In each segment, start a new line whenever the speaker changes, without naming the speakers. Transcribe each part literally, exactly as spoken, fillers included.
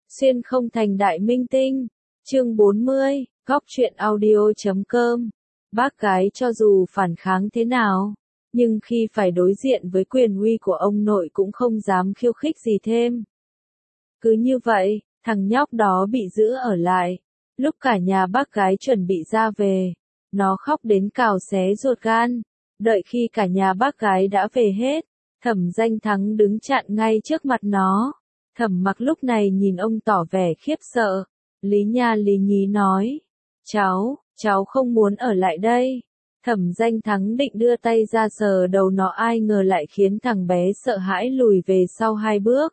Xuyên không thành đại minh tinh. Chương bốn mươi, góc truyện audio chấm com. Bác gái cho dù phản kháng thế nào, nhưng khi phải đối diện với quyền uy của ông nội cũng không dám khiêu khích gì thêm. Cứ như vậy, thằng nhóc đó bị giữ ở lại. Lúc cả nhà bác gái chuẩn bị ra về, nó khóc đến cào xé ruột gan. Đợi khi cả nhà bác gái đã về hết, Thẩm Danh Thắng đứng chặn ngay trước mặt nó. Thẩm Mặc lúc này nhìn ông tỏ vẻ khiếp sợ. Lý Nha lý nhí nói, cháu, cháu không muốn ở lại đây. Thẩm Danh Thắng định đưa tay ra sờ đầu nó, ai ngờ lại khiến thằng bé sợ hãi lùi về sau hai bước.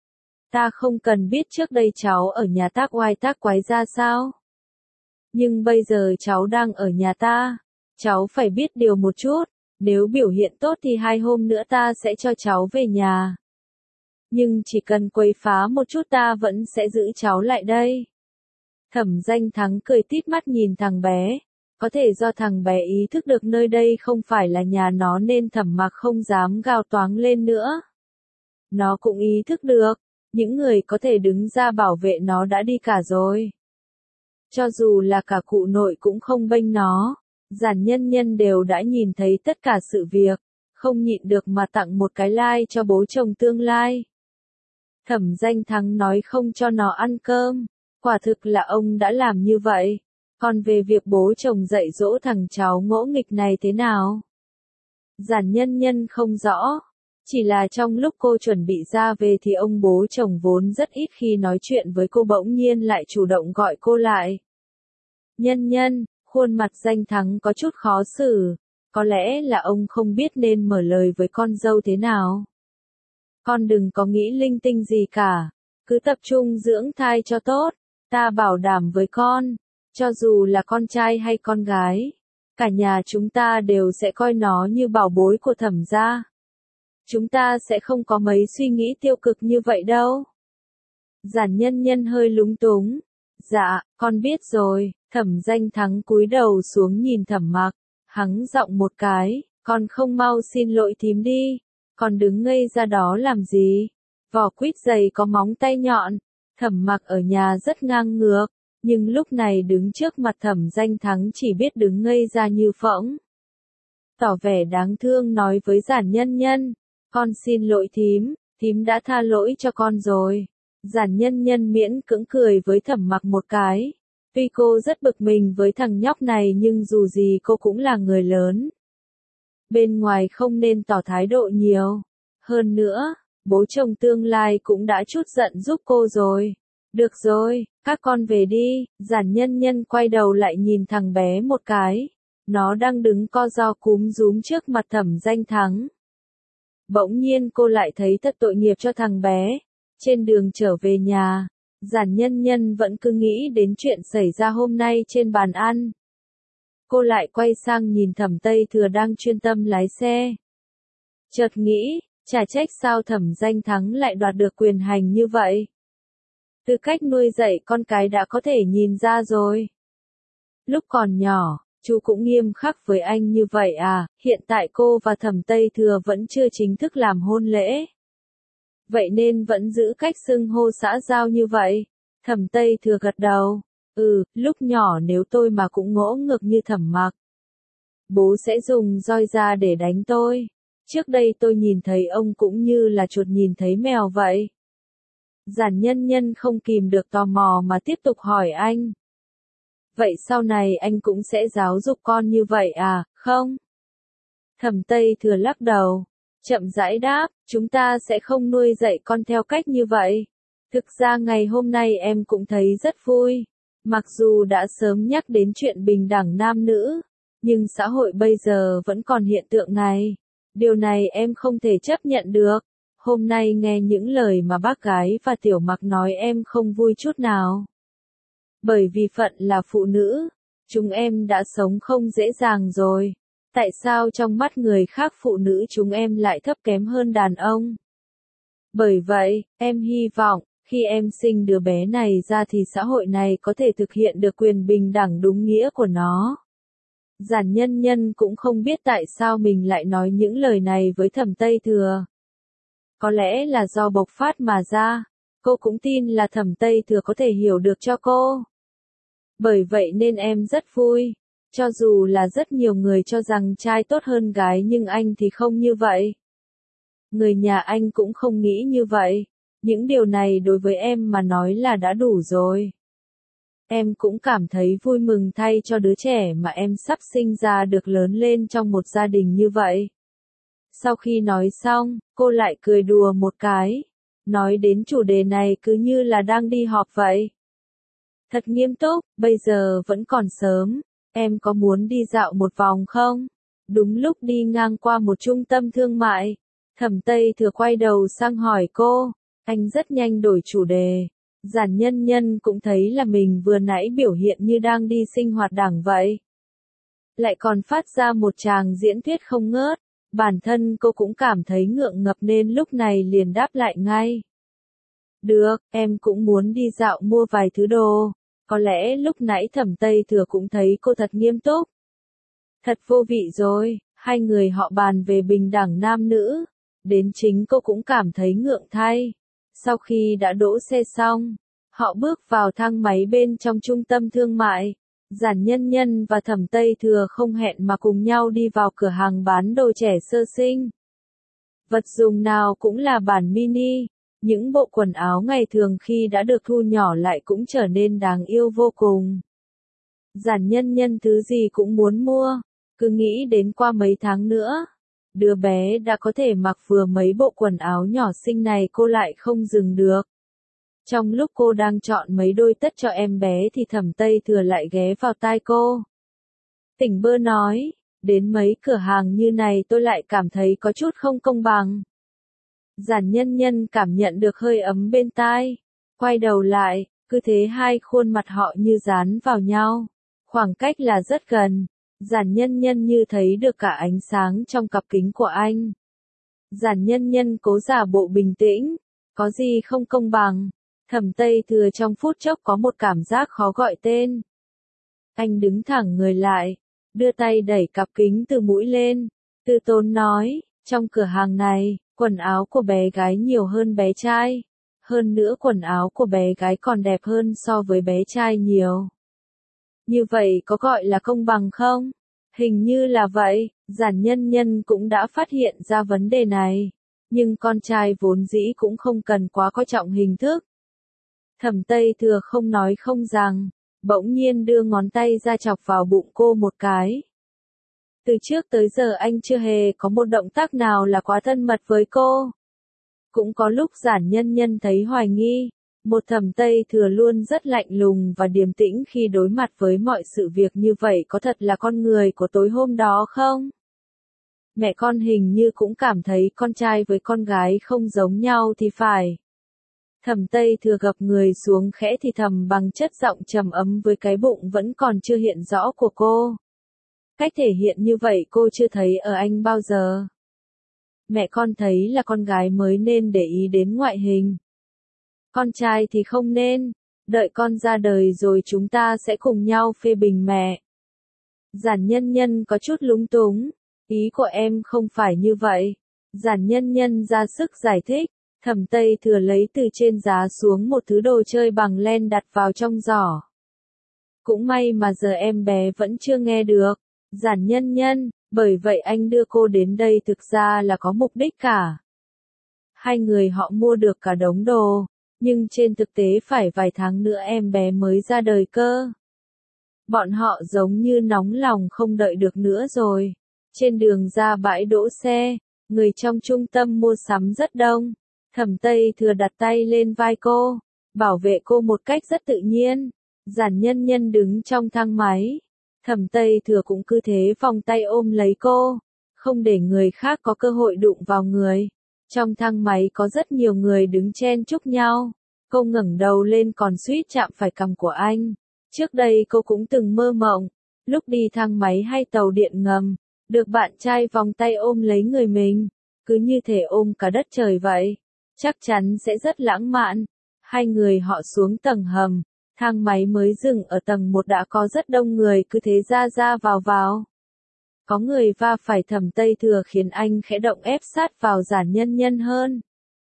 Ta không cần biết trước đây cháu ở nhà tác oai tác quái ra sao. Nhưng bây giờ cháu đang ở nhà ta. Cháu phải biết điều một chút, nếu biểu hiện tốt thì hai hôm nữa ta sẽ cho cháu về nhà. Nhưng chỉ cần quấy phá một chút ta vẫn sẽ giữ cháu lại đây. Thẩm Danh Thắng cười tít mắt nhìn thằng bé. Có thể do thằng bé ý thức được nơi đây không phải là nhà nó nên Thẩm Mặc không dám gào toáng lên nữa. Nó cũng ý thức được, những người có thể đứng ra bảo vệ nó đã đi cả rồi. Cho dù là cả cụ nội cũng không bênh nó. Giản Nhân Nhân đều đã nhìn thấy tất cả sự việc, không nhịn được mà tặng một cái like cho bố chồng tương lai. Thẩm Danh Thắng nói không cho nó ăn cơm, quả thực là ông đã làm như vậy. Còn về việc bố chồng dạy dỗ thằng cháu ngỗ nghịch này thế nào? Giản Nhân Nhân không rõ, chỉ là trong lúc cô chuẩn bị ra về thì ông bố chồng vốn rất ít khi nói chuyện với cô bỗng nhiên lại chủ động gọi cô lại. Nhân Nhân, khuôn mặt Danh Thắng có chút khó xử, có lẽ là ông không biết nên mở lời với con dâu thế nào. Con đừng có nghĩ linh tinh gì cả, cứ tập trung dưỡng thai cho tốt, ta bảo đảm với con, cho dù là con trai hay con gái, cả nhà chúng ta đều sẽ coi nó như bảo bối của Thẩm gia. Chúng ta sẽ không có mấy suy nghĩ tiêu cực như vậy đâu. Giản Nhân Nhân hơi lúng túng. Dạ, con biết rồi. Thẩm Danh Thắng cúi đầu xuống nhìn Thẩm Mặc, hắng giọng một cái, con không mau xin lỗi thím đi, con đứng ngây ra đó làm gì? Vỏ quýt dày có móng tay nhọn. Thẩm Mặc ở nhà rất ngang ngược, nhưng lúc này đứng trước mặt Thẩm Danh Thắng chỉ biết đứng ngây ra như phỗng. Tỏ vẻ đáng thương nói với Giản Nhân Nhân, con xin lỗi thím, thím đã tha lỗi cho con rồi. Giản Nhân Nhân miễn cưỡng cười với Thẩm Mặc một cái. Tuy cô rất bực mình với thằng nhóc này nhưng dù gì cô cũng là người lớn. Bên ngoài không nên tỏ thái độ nhiều. Hơn nữa, bố chồng tương lai cũng đã chút giận giúp cô rồi. Được rồi, các con về đi. Giản Nhân Nhân quay đầu lại nhìn thằng bé một cái. Nó đang đứng co ro cúm rúm trước mặt Thẩm Danh Thắng. Bỗng nhiên cô lại thấy thật tội nghiệp cho thằng bé. Trên đường trở về nhà, Giản Nhân Nhân vẫn cứ nghĩ đến chuyện xảy ra hôm nay trên bàn ăn. Cô lại quay sang nhìn Thẩm Tây Thừa đang chuyên tâm lái xe. Chợt nghĩ, chả trách sao Thẩm Danh Thắng lại đoạt được quyền hành như vậy. Từ cách nuôi dạy con cái đã có thể nhìn ra rồi. Lúc còn nhỏ, chú cũng nghiêm khắc với anh như vậy à, hiện tại cô và Thẩm Tây Thừa vẫn chưa chính thức làm hôn lễ. Vậy nên vẫn giữ cách xưng hô xã giao như vậy. Thẩm Tây Thừa gật đầu. Ừ, lúc nhỏ nếu tôi mà cũng ngỗ ngược như Thẩm Mặc, bố sẽ dùng roi ra để đánh tôi. Trước đây tôi nhìn thấy ông cũng như là chuột nhìn thấy mèo vậy. Giản Nhân Nhân không kìm được tò mò mà tiếp tục hỏi anh. Vậy sau này anh cũng sẽ giáo dục con như vậy à, không? Thẩm Tây Thừa lắc đầu. Chậm rãi đáp, chúng ta sẽ không nuôi dạy con theo cách như vậy. Thực ra ngày hôm nay em cũng thấy rất vui. Mặc dù đã sớm nhắc đến chuyện bình đẳng nam nữ, nhưng xã hội bây giờ vẫn còn hiện tượng này. Điều này em không thể chấp nhận được. Hôm nay nghe những lời mà bác gái và Tiểu Mặc nói em không vui chút nào. Bởi vì phận là phụ nữ, chúng em đã sống không dễ dàng rồi. Tại sao trong mắt người khác phụ nữ chúng em lại thấp kém hơn đàn ông? Bởi vậy, em hy vọng, khi em sinh đứa bé này ra thì xã hội này có thể thực hiện được quyền bình đẳng đúng nghĩa của nó. Giản Nhân Nhân cũng không biết tại sao mình lại nói những lời này với Thẩm Tây Thừa. Có lẽ là do bộc phát mà ra. cô cũng tin là Thẩm Tây Thừa có thể hiểu được cho cô. Bởi vậy nên em rất vui. Cho dù là rất nhiều người cho rằng trai tốt hơn gái nhưng anh thì không như vậy. Người nhà anh cũng không nghĩ như vậy. Những điều này đối với em mà nói là đã đủ rồi. Em cũng cảm thấy vui mừng thay cho đứa trẻ mà em sắp sinh ra được lớn lên trong một gia đình như vậy. Sau khi nói xong, cô lại cười đùa một cái. Nói đến chủ đề này cứ như là đang đi họp vậy. Thật nghiêm túc, bây giờ vẫn còn sớm. Em có muốn đi dạo một vòng không? Đúng lúc đi ngang qua một trung tâm thương mại. Thẩm Tây Thừa quay đầu sang hỏi cô. Anh rất nhanh đổi chủ đề. Giản Nhân Nhân cũng thấy là mình vừa nãy biểu hiện như đang đi sinh hoạt đảng vậy. Lại còn phát ra một tràng diễn thuyết không ngớt. Bản thân cô cũng cảm thấy ngượng ngập nên lúc này liền đáp lại ngay. Được, em cũng muốn đi dạo mua vài thứ đồ. Có lẽ lúc nãy Thẩm Tây Thừa cũng thấy cô thật nghiêm túc. Thật vô vị rồi, hai người họ bàn về bình đẳng nam nữ. Đến chính cô cũng cảm thấy ngượng thay. Sau khi đã đỗ xe xong, họ bước vào thang máy bên trong trung tâm thương mại. Giản Nhân Nhân và Thẩm Tây Thừa không hẹn mà cùng nhau đi vào cửa hàng bán đồ trẻ sơ sinh. Vật dùng nào cũng là bản mini. Những bộ quần áo ngày thường khi đã được thu nhỏ lại cũng trở nên đáng yêu vô cùng. Giản Nhân Nhân thứ gì cũng muốn mua, cứ nghĩ đến qua mấy tháng nữa, đứa bé đã có thể mặc vừa mấy bộ quần áo nhỏ xinh này cô lại không dừng được. Trong lúc cô đang chọn mấy đôi tất cho em bé thì Thẩm Tây Thừa lại ghé vào tai cô. Tỉnh bơ nói, đến mấy cửa hàng như này tôi lại cảm thấy có chút không công bằng. Giản Nhân Nhân cảm nhận được hơi ấm bên tai, quay đầu lại, cứ thế hai khuôn mặt họ như dán vào nhau, khoảng cách là rất gần. Giản Nhân Nhân như thấy được cả ánh sáng trong cặp kính của anh. Giản Nhân Nhân cố giả bộ bình tĩnh, có gì không công bằng. Thẩm Tây Thừa trong phút chốc có một cảm giác khó gọi tên. Anh đứng thẳng người lại, đưa tay đẩy cặp kính từ mũi lên, từ tốn nói, trong cửa hàng này, quần áo của bé gái nhiều hơn bé trai. Hơn nữa quần áo của bé gái còn đẹp hơn so với bé trai nhiều. Như vậy có gọi là công bằng không? Hình như là vậy, Giản Nhân Nhân cũng đã phát hiện ra vấn đề này. Nhưng con trai vốn dĩ cũng không cần quá coi trọng hình thức. Thẩm Tây Thừa không nói không rằng, bỗng nhiên đưa ngón tay ra chọc vào bụng cô một cái. Từ trước tới giờ anh chưa hề có một động tác nào là quá thân mật với cô. Cũng có lúc Giản Nhân Nhân thấy hoài nghi, một Thẩm Tây Thừa luôn rất lạnh lùng và điềm tĩnh khi đối mặt với mọi sự việc như vậy có thật là con người của tối hôm đó không? Mẹ con hình như cũng cảm thấy con trai với con gái không giống nhau thì phải. Thẩm Tây Thừa gập người xuống khẽ thì thầm bằng chất giọng trầm ấm với cái bụng vẫn còn chưa hiện rõ của cô. Cách thể hiện như vậy cô chưa thấy ở anh bao giờ. Mẹ con thấy là con gái mới nên để ý đến ngoại hình. Con trai thì không nên, đợi con ra đời rồi chúng ta sẽ cùng nhau phê bình mẹ. Giản Nhân Nhân có chút lúng túng, ý của em không phải như vậy. Giản Nhân Nhân ra sức giải thích, Thẩm Tây Thừa lấy từ trên giá xuống một thứ đồ chơi bằng len đặt vào trong giỏ. Cũng may mà giờ em bé vẫn chưa nghe được. Giản Nhân Nhân, bởi vậy anh đưa cô đến đây thực ra là có mục đích cả. Hai người họ mua được cả đống đồ, nhưng trên thực tế phải vài tháng nữa em bé mới ra đời cơ. Bọn họ giống như nóng lòng không đợi được nữa rồi. Trên đường ra bãi đỗ xe, người trong trung tâm mua sắm rất đông. Thẩm Tây Thừa đặt tay lên vai cô, bảo vệ cô một cách rất tự nhiên. Giản Nhân Nhân đứng trong thang máy. Thẩm Tây Thừa cũng cứ thế vòng tay ôm lấy cô, không để người khác có cơ hội đụng vào người. Trong thang máy có rất nhiều người đứng chen chúc nhau. Cô ngẩng đầu lên còn suýt chạm phải cằm của anh. Trước đây cô cũng từng mơ mộng, lúc đi thang máy hay tàu điện ngầm, được bạn trai vòng tay ôm lấy người mình, cứ như thể ôm cả đất trời vậy. Chắc chắn sẽ rất lãng mạn. Hai người họ xuống tầng hầm, thang máy mới dừng ở tầng một đã có rất đông người cứ thế ra ra vào vào. Có người va phải Thẩm Tây Thừa khiến anh khẽ động ép sát vào Giản Nhân Nhân hơn.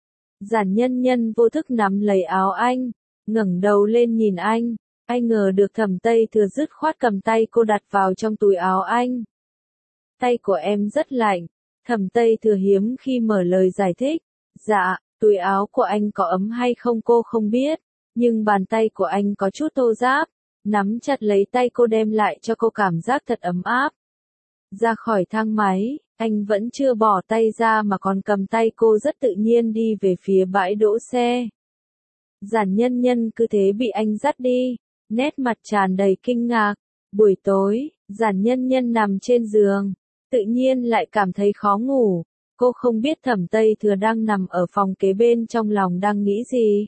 Giản Nhân Nhân vô thức nắm lấy áo anh, ngẩng đầu lên nhìn anh, ai ngờ được Thẩm Tây Thừa dứt khoát cầm tay cô đặt vào trong túi áo anh. Tay của em rất lạnh, Thẩm Tây Thừa hiếm khi mở lời giải thích. Dạ, túi áo của anh có ấm hay không cô không biết, nhưng bàn tay của anh có chút thô ráp, nắm chặt lấy tay cô đem lại cho cô cảm giác thật ấm áp. Ra khỏi thang máy, anh vẫn chưa bỏ tay ra mà còn cầm tay cô rất tự nhiên đi về phía bãi đỗ xe. Giản Nhân Nhân cứ thế bị anh dắt đi, nét mặt tràn đầy kinh ngạc. Buổi tối, Giản Nhân Nhân nằm trên giường, tự nhiên lại cảm thấy khó ngủ. Cô không biết Thẩm Tây Thừa đang nằm ở phòng kế bên trong lòng đang nghĩ gì.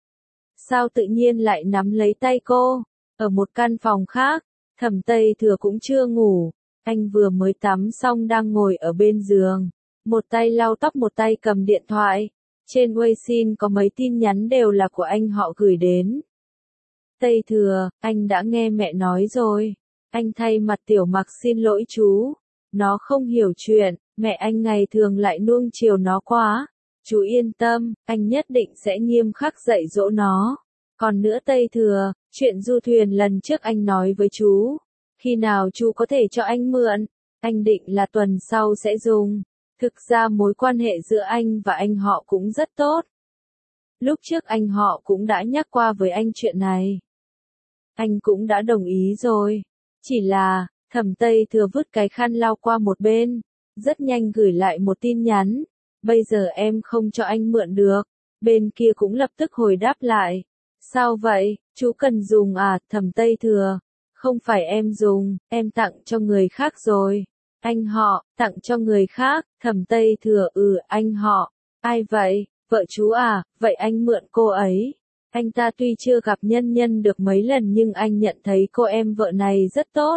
Sao tự nhiên lại nắm lấy tay cô? Ở một căn phòng khác, Thẩm Tây Thừa cũng chưa ngủ. Anh vừa mới tắm xong đang ngồi ở bên giường, một tay lau tóc một tay cầm điện thoại. Trên Weixin có mấy tin nhắn đều là của anh họ gửi đến. Tây Thừa, anh đã nghe mẹ nói rồi. Anh thay mặt Tiểu Mặc xin lỗi chú. Nó không hiểu chuyện, mẹ anh ngày thường lại nuông chiều nó quá. Chú yên tâm, anh nhất định sẽ nghiêm khắc dạy dỗ nó. Còn nữa Tây Thừa, chuyện du thuyền lần trước anh nói với chú. Khi nào chú có thể cho anh mượn, anh định là tuần sau sẽ dùng. Thực ra mối quan hệ giữa anh và anh họ cũng rất tốt. Lúc trước anh họ cũng đã nhắc qua với anh chuyện này. Anh cũng đã đồng ý rồi. Chỉ là, Thẩm Tây Thừa vứt cái khăn lau qua một bên, rất nhanh gửi lại một tin nhắn. Bây giờ em không cho anh mượn được. Bên kia cũng lập tức hồi đáp lại. Sao vậy, chú cần dùng à, Thẩm Tây Thừa? Không phải em dùng, em tặng cho người khác rồi. Anh họ, tặng cho người khác, Thẩm Tây Thừa ừ, anh họ. Ai vậy, vợ chú à, vậy anh mượn cô ấy. Anh ta tuy chưa gặp Nhân Nhân được mấy lần nhưng anh nhận thấy cô em vợ này rất tốt.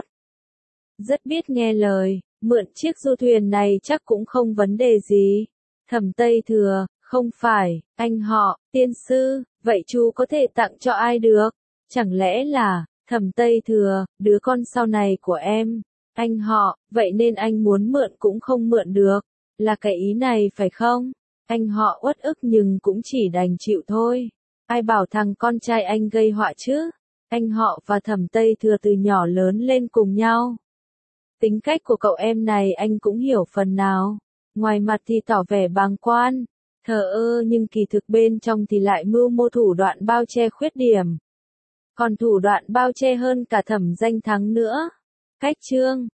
Rất biết nghe lời, mượn chiếc du thuyền này chắc cũng không vấn đề gì. Thẩm Tây Thừa, không phải, anh họ, tiên sư, vậy chú có thể tặng cho ai được? Chẳng lẽ là, Thẩm Tây Thừa, đứa con sau này của em? Anh họ, vậy nên anh muốn mượn cũng không mượn được. Là cái ý này phải không? Anh họ uất ức nhưng cũng chỉ đành chịu thôi. Ai bảo thằng con trai anh gây họa chứ? Anh họ và Thẩm Tây Thừa từ nhỏ lớn lên cùng nhau. Tính cách của cậu em này anh cũng hiểu phần nào. Ngoài mặt thì tỏ vẻ bàng quan, thờ ơ nhưng kỳ thực bên trong thì lại mưu mô thủ đoạn bao che khuyết điểm. Còn thủ đoạn bao che hơn cả Thẩm Danh Thắng nữa. Cách chương